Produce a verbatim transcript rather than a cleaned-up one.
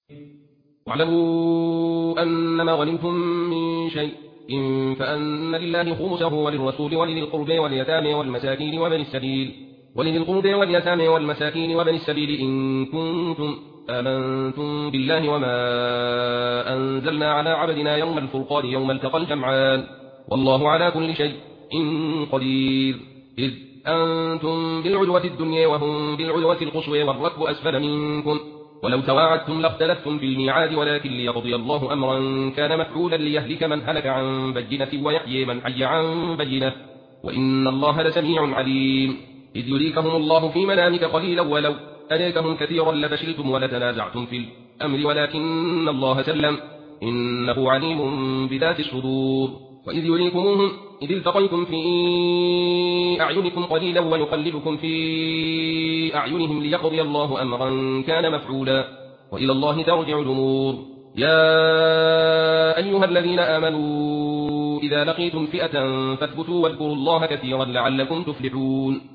واعلموا أنما غنمتم من شيء فأن لله خمسه وللرسول ولذي القربى واليتامى والمساكين وابن السبيل ولذي القربى واليتامى والمساكين وابن السبيل إن كنتم آمنتم بالله وما أنزلنا على عبدنا يوم الفرقان يوم التقى الجمعان والله على كل شيء قدير. إذ أنتم بالعدوة الدنيا وهم بالعدوة القصوى والركب أسفل منكم ولو تواعدتم لاختلفتم في الميعاد ولكن ليقضي الله أمرا كان مفعولا ليهلك من هلك عن بينة ويحيي من حي عن بينة وإن الله لسميع عليم. إذ يريكهم الله في منامك قليلا ولو أريكهم كثيرا لفشلتم ولتنازعتم في الأمر ولكن الله سلم إنه عليم بذات الصدور. وإذ يريكموهم إذ التقيتم في أعينكم قليلا ويقللكم في أعينهم ليقضي الله أمرا كان مفعولا وإلى الله ترجع الأمور. يا أيها الذين آمنوا إذا لقيتم فئة فاثبتوا واذكروا الله كثيرا لعلكم تفلحون.